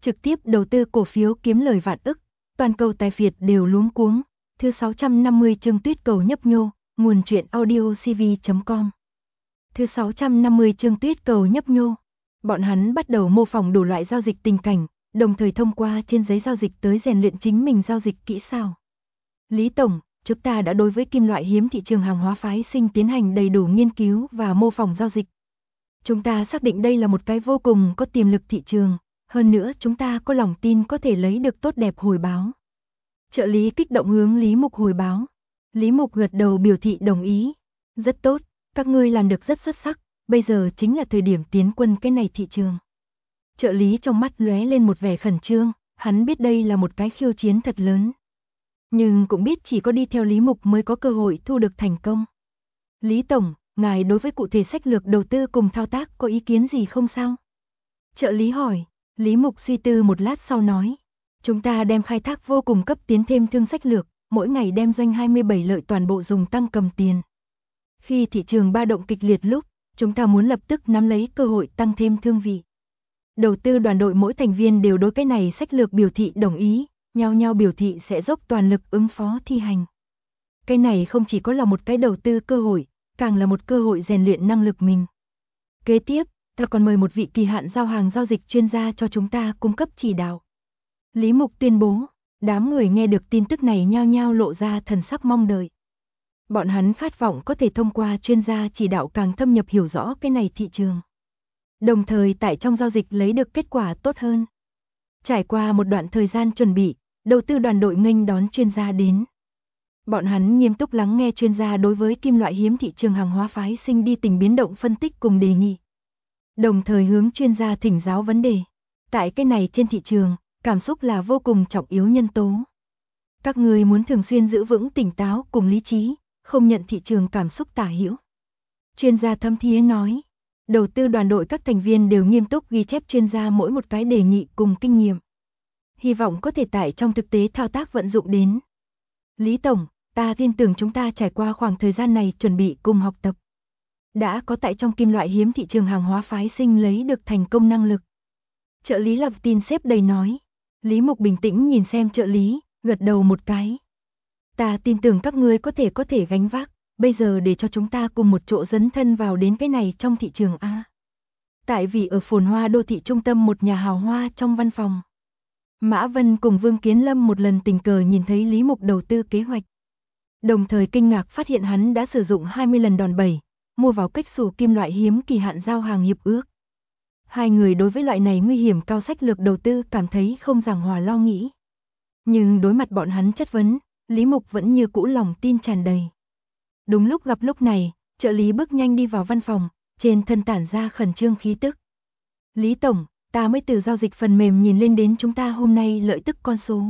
trực tiếp đầu tư cổ phiếu kiếm lời vạn ức, toàn cầu tài phiệt đều luống cuống. Thứ 650 chương Tuyết Cầu nhấp nhô, nguồn truyện audiocv.com. Thứ 650 chương Tuyết Cầu nhấp nhô. Bọn hắn bắt đầu mô phỏng đủ loại giao dịch tình cảnh, đồng thời thông qua trên giấy giao dịch tới rèn luyện chính mình giao dịch kỹ xảo. Lý Tổng, chúng ta đã đối với kim loại hiếm thị trường hàng hóa phái sinh tiến hành đầy đủ nghiên cứu và mô phỏng giao dịch. Chúng ta xác định đây là một cái vô cùng có tiềm lực thị trường, hơn nữa chúng ta có lòng tin có thể lấy được tốt đẹp hồi báo. Trợ lý kích động hướng Lý Mục hồi báo. Lý Mục gật đầu biểu thị đồng ý. Rất tốt, các ngươi làm được rất xuất sắc, bây giờ chính là thời điểm tiến quân cái này thị trường. Trợ lý trong mắt lóe lên một vẻ khẩn trương, hắn biết đây là một cái khiêu chiến thật lớn. Nhưng cũng biết chỉ có đi theo Lý Mục mới có cơ hội thu được thành công. Lý Tổng, ngài đối với cụ thể sách lược đầu tư cùng thao tác có ý kiến gì không sao? Trợ lý hỏi. Lý Mục suy tư một lát sau nói. Chúng ta đem khai thác vô cùng cấp tiến thêm thương sách lược, mỗi ngày đem doanh 27 lợi toàn bộ dùng tăng cầm tiền. Khi thị trường ba động kịch liệt lúc, chúng ta muốn lập tức nắm lấy cơ hội tăng thêm thương vị. Đầu tư đoàn đội mỗi thành viên đều đối cái này sách lược biểu thị đồng ý, nhau nhau biểu thị sẽ dốc toàn lực ứng phó thi hành. Cái này không chỉ có là một cái đầu tư cơ hội, càng là một cơ hội rèn luyện năng lực mình. Kế tiếp, ta còn mời một vị kỳ hạn giao hàng giao dịch chuyên gia cho chúng ta cung cấp chỉ đạo. Lý Mục tuyên bố, đám người nghe được tin tức này nhao nhao lộ ra thần sắc mong đợi. Bọn hắn khát vọng có thể thông qua chuyên gia chỉ đạo càng thâm nhập hiểu rõ cái này thị trường. Đồng thời tại trong giao dịch lấy được kết quả tốt hơn. Trải qua một đoạn thời gian chuẩn bị, đầu tư đoàn đội nghênh đón chuyên gia đến. Bọn hắn nghiêm túc lắng nghe chuyên gia đối với kim loại hiếm thị trường hàng hóa phái sinh đi tình biến động phân tích cùng đề nghị. Đồng thời hướng chuyên gia thỉnh giáo vấn đề. Tại cái này trên thị trường, cảm xúc là vô cùng trọng yếu nhân tố. Các người muốn thường xuyên giữ vững tỉnh táo cùng lý trí, không nhận thị trường cảm xúc tả hữu. Chuyên gia thâm thía nói. Đầu tư đoàn đội các thành viên đều nghiêm túc ghi chép chuyên gia mỗi một cái đề nghị cùng kinh nghiệm. Hy vọng có thể tại trong thực tế thao tác vận dụng đến. Lý Tổng, ta tin tưởng chúng ta trải qua khoảng thời gian này chuẩn bị cùng học tập. Đã có tại trong kim loại hiếm thị trường hàng hóa phái sinh lấy được thành công năng lực. Trợ lý lập tin xếp đầy nói. Lý Mục bình tĩnh nhìn xem trợ lý, gật đầu một cái. Ta tin tưởng các ngươi có thể gánh vác, bây giờ để cho chúng ta cùng một chỗ dấn thân vào đến cái này trong thị trường A. Tại vì ở phồn hoa đô thị trung tâm một nhà hào hoa trong văn phòng. Mã Vân cùng Vương Kiến Lâm một lần tình cờ nhìn thấy Lý Mục đầu tư kế hoạch. Đồng thời kinh ngạc phát hiện hắn đã sử dụng 20 lần đòn bẩy, mua vào cách xù kim loại hiếm kỳ hạn giao hàng hiệp ước. Hai người đối với loại này nguy hiểm cao sách lược đầu tư cảm thấy không giảng hòa lo nghĩ. Nhưng đối mặt bọn hắn chất vấn, Lý Mục vẫn như cũ lòng tin tràn đầy. Đúng lúc này, trợ lý bước nhanh đi vào văn phòng, trên thân tản ra khẩn trương khí tức. Lý Tổng, ta mới từ giao dịch phần mềm nhìn lên đến chúng ta hôm nay lợi tức con số.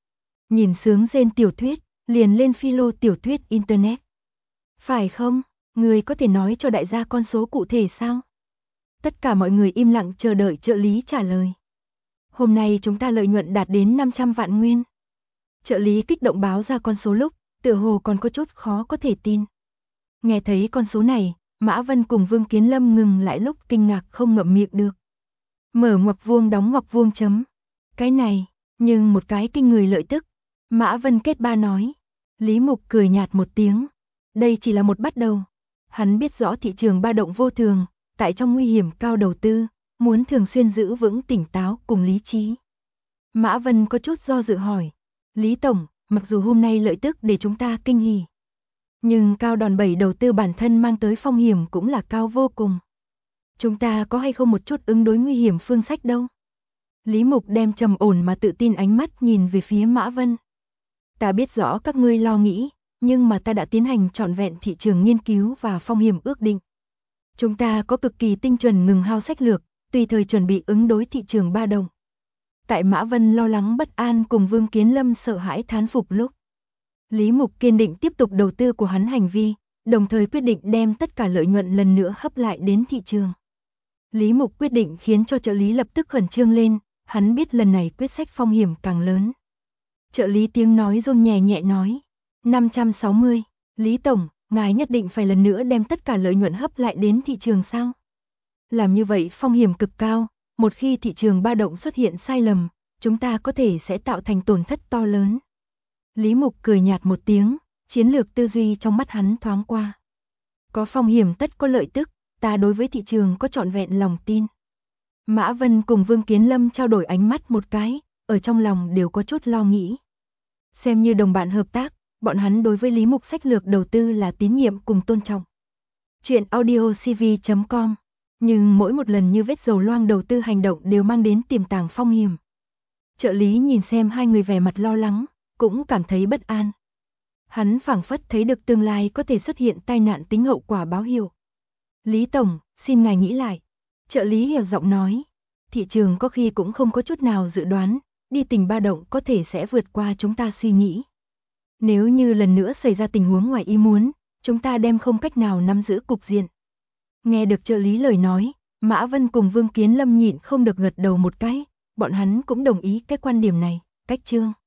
Nhìn sướng rên tiểu thuyết, liền lên philo tiểu thuyết Internet. Phải không? Người có thể nói cho đại gia con số cụ thể sao? Tất cả mọi người im lặng chờ đợi trợ lý trả lời. Hôm nay chúng ta lợi nhuận đạt đến 500 vạn nguyên. Trợ lý kích động báo ra con số lúc, tựa hồ còn có chút khó có thể tin. Nghe thấy con số này, Mã Vân cùng Vương Kiến Lâm ngừng lại lúc kinh ngạc không ngậm miệng được. Mở ngoặc vuông đóng ngoặc vuông chấm. Cái này, nhưng một cái kinh người lợi tức. Mã Vân kết ba nói. Lý Mục cười nhạt một tiếng. Đây chỉ là một bắt đầu. Hắn biết rõ thị trường ba động vô thường, tại trong nguy hiểm cao đầu tư, muốn thường xuyên giữ vững tỉnh táo cùng lý trí. Mã Vân có chút do dự hỏi. Lý Tổng, mặc dù hôm nay lợi tức để chúng ta kinh hỉ, nhưng cao đòn bẩy đầu tư bản thân mang tới phong hiểm cũng là cao vô cùng. Chúng ta có hay không một chút ứng đối nguy hiểm phương sách đâu? Lý Mục đem trầm ổn mà tự tin ánh mắt nhìn về phía Mã Vân. Ta biết rõ các ngươi lo nghĩ, nhưng mà ta đã tiến hành trọn vẹn thị trường nghiên cứu và phong hiểm ước định. Chúng ta có cực kỳ tinh chuẩn ngừng hao sách lược, tùy thời chuẩn bị ứng đối thị trường ba động. Tại Mã Vân lo lắng bất an cùng Vương Kiến Lâm sợ hãi thán phục lúc, Lý Mục kiên định tiếp tục đầu tư của hắn hành vi, đồng thời quyết định đem tất cả lợi nhuận lần nữa hấp lại đến thị trường. Lý Mục quyết định khiến cho trợ lý lập tức khẩn trương lên, hắn biết lần này quyết sách phong hiểm càng lớn. Trợ lý tiếng nói run nhẹ nhẹ nói, 560, Lý Tổng, ngài nhất định phải lần nữa đem tất cả lợi nhuận hấp lại đến thị trường sao? Làm như vậy phong hiểm cực cao, một khi thị trường ba động xuất hiện sai lầm, chúng ta có thể sẽ tạo thành tổn thất to lớn. Lý Mục cười nhạt một tiếng, chiến lược tư duy trong mắt hắn thoáng qua. Có phong hiểm tất có lợi tức, ta đối với thị trường có trọn vẹn lòng tin. Mã Vân cùng Vương Kiến Lâm trao đổi ánh mắt một cái, ở trong lòng đều có chút lo nghĩ. Xem như đồng bạn hợp tác, bọn hắn đối với Lý Mục sách lược đầu tư là tín nhiệm cùng tôn trọng. Chuyện audiocv.com. Nhưng mỗi một lần như vết dầu loang đầu tư hành động đều mang đến tiềm tàng phong hiểm. Trợ lý nhìn xem hai người vẻ mặt lo lắng, cũng cảm thấy bất an. Hắn phảng phất thấy được tương lai có thể xuất hiện tai nạn tính hậu quả báo hiệu. Lý Tổng, xin ngài nghĩ lại. Trợ lý hiểu giọng nói. Thị trường có khi cũng không có chút nào dự đoán, đi tình ba động có thể sẽ vượt qua chúng ta suy nghĩ. Nếu như lần nữa xảy ra tình huống ngoài ý muốn, chúng ta đem không cách nào nắm giữ cục diện. Nghe được trợ lý lời nói, Mã Vân cùng Vương Kiến Lâm nhịn không được gật đầu một cái, bọn hắn cũng đồng ý cái quan điểm này. Cách chương